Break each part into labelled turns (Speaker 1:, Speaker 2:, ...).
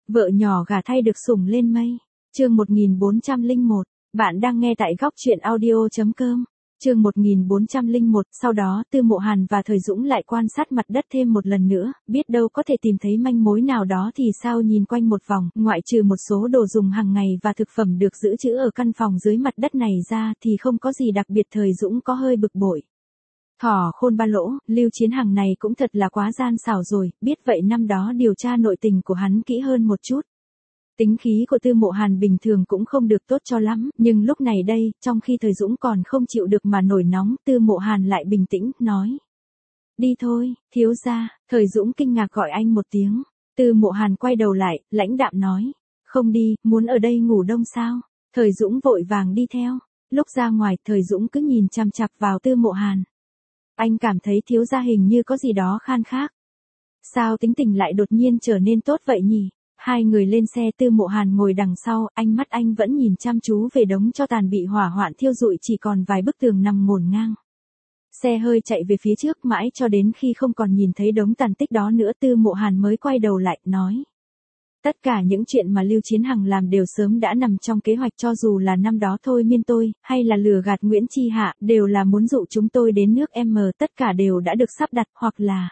Speaker 1: Vợ nhỏ gả thay được sủng lên mây. Chương 1401. Bạn đang nghe tại góc truyện audio.com. Chương 1401. Sau đó Tư Mộ Hàn và Thời Dũng lại quan sát mặt đất thêm một lần nữa, biết đâu có thể tìm thấy manh mối nào đó thì sao. Nhìn quanh một vòng, ngoại trừ một số đồ dùng hàng ngày và thực phẩm được giữ trữ ở căn phòng dưới mặt đất này ra thì không có gì đặc biệt. Thời Dũng có hơi bực bội. Thỏ khôn ba lỗ, Lưu Chiến Hằng này cũng thật là quá gian xảo rồi, biết vậy năm đó điều tra nội tình của hắn kỹ hơn một chút. Tính khí của Tư Mộ Hàn bình thường cũng không được tốt cho lắm, nhưng lúc này đây, trong khi Thời Dũng còn không chịu được mà nổi nóng, Tư Mộ Hàn lại bình tĩnh, nói. Đi thôi, thiếu gia. Thời Dũng kinh ngạc gọi anh một tiếng. Tư Mộ Hàn quay đầu lại, lãnh đạm nói. Không đi, muốn ở đây ngủ đông sao? Thời Dũng vội vàng đi theo. Lúc ra ngoài, Thời Dũng cứ nhìn chằm chằm vào Tư Mộ Hàn. Anh cảm thấy thiếu gia hình như có gì đó khan khác. Sao tính tình lại đột nhiên trở nên tốt vậy nhỉ? Hai người lên xe, Tư Mộ Hàn ngồi đằng sau, ánh mắt anh vẫn nhìn chăm chú về đống tro tàn bị hỏa hoạn thiêu rụi, chỉ còn vài bức tường nằm ngổn ngang. Xe hơi chạy về phía trước mãi cho đến khi không còn nhìn thấy đống tàn tích đó nữa, Tư Mộ Hàn mới quay đầu lại, nói. Tất cả những chuyện mà Lưu Chiến Hằng làm đều sớm đã nằm trong kế hoạch, cho dù là năm đó thôi miên tôi, hay là lừa gạt Nguyễn Chi Hạ, đều là muốn dụ chúng tôi đến nước M, tất cả đều đã được sắp đặt, hoặc là...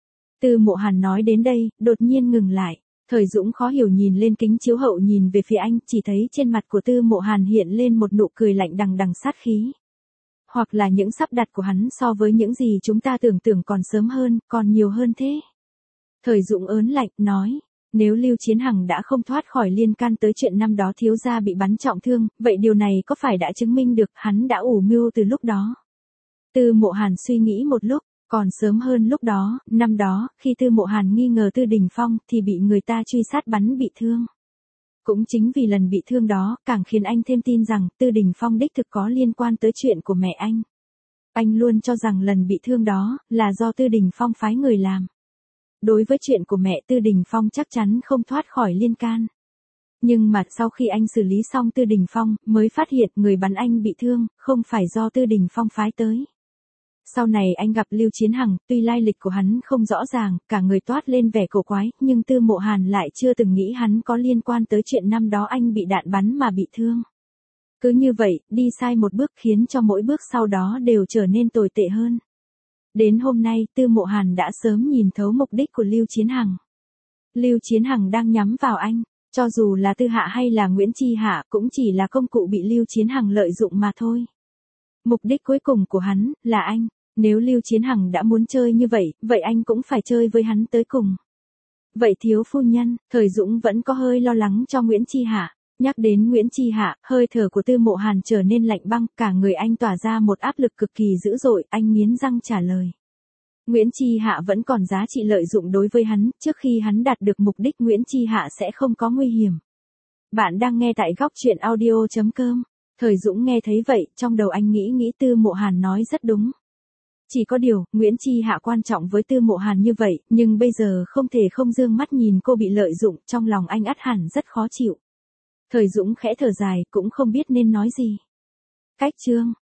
Speaker 1: Tư Mộ Hàn nói đến đây, đột nhiên ngừng lại. Thời Dũng khó hiểu nhìn lên kính chiếu hậu, nhìn về phía anh, chỉ thấy trên mặt của Tư Mộ Hàn hiện lên một nụ cười lạnh đằng đằng sát khí. Hoặc là những sắp đặt của hắn so với những gì chúng ta tưởng còn sớm hơn, còn nhiều hơn thế. Thời Dũng ớn lạnh, nói. Nếu Lưu Chiến Hằng đã không thoát khỏi liên can tới chuyện năm đó thiếu gia bị bắn trọng thương, vậy điều này có phải đã chứng minh được hắn đã ủ mưu từ lúc đó? Tư Mộ Hàn suy nghĩ một lúc, còn sớm hơn lúc đó, năm đó, khi Tư Mộ Hàn nghi ngờ Tư Đình Phong thì bị người ta truy sát bắn bị thương. Cũng chính vì lần bị thương đó, càng khiến anh thêm tin rằng Tư Đình Phong đích thực có liên quan tới chuyện của mẹ anh. Anh luôn cho rằng lần bị thương đó là do Tư Đình Phong phái người làm. Đối với chuyện của mẹ, Tư Đình Phong chắc chắn không thoát khỏi liên can. Nhưng mà sau khi anh xử lý xong Tư Đình Phong, mới phát hiện người bắn anh bị thương, không phải do Tư Đình Phong phái tới. Sau này anh gặp Lưu Chiến Hằng, tuy lai lịch của hắn không rõ ràng, cả người toát lên vẻ cổ quái, nhưng Tư Mộ Hàn lại chưa từng nghĩ hắn có liên quan tới chuyện năm đó anh bị đạn bắn mà bị thương. Cứ như vậy, đi sai một bước khiến cho mỗi bước sau đó đều trở nên tồi tệ hơn. Đến hôm nay, Tư Mộ Hàn đã sớm nhìn thấu mục đích của Lưu Chiến Hằng. Lưu Chiến Hằng đang nhắm vào anh, cho dù là Tư Hạ hay là Nguyễn Chi Hạ cũng chỉ là công cụ bị Lưu Chiến Hằng lợi dụng mà thôi. Mục đích cuối cùng của hắn là anh. Nếu Lưu Chiến Hằng đã muốn chơi như vậy, vậy anh cũng phải chơi với hắn tới cùng. Vậy thiếu phu nhân, Thời Dũng vẫn có hơi lo lắng cho Nguyễn Chi Hạ. Nhắc đến Nguyễn Chi Hạ, hơi thở của Tư Mộ Hàn trở nên lạnh băng, cả người anh tỏa ra một áp lực cực kỳ dữ dội, anh nghiến răng trả lời. Nguyễn Chi Hạ vẫn còn giá trị lợi dụng đối với hắn, trước khi hắn đạt được mục đích Nguyễn Chi Hạ sẽ không có nguy hiểm. Bạn đang nghe tại góc truyện audio.com. Thời Dũng nghe thấy vậy, trong đầu anh nghĩ Tư Mộ Hàn nói rất đúng. Chỉ có điều, Nguyễn Chi Hạ quan trọng với Tư Mộ Hàn như vậy, nhưng bây giờ không thể không dương mắt nhìn cô bị lợi dụng, trong lòng anh ắt hẳn rất khó chịu. Thời Dũng khẽ thở dài, cũng không biết nên nói gì. Cách chương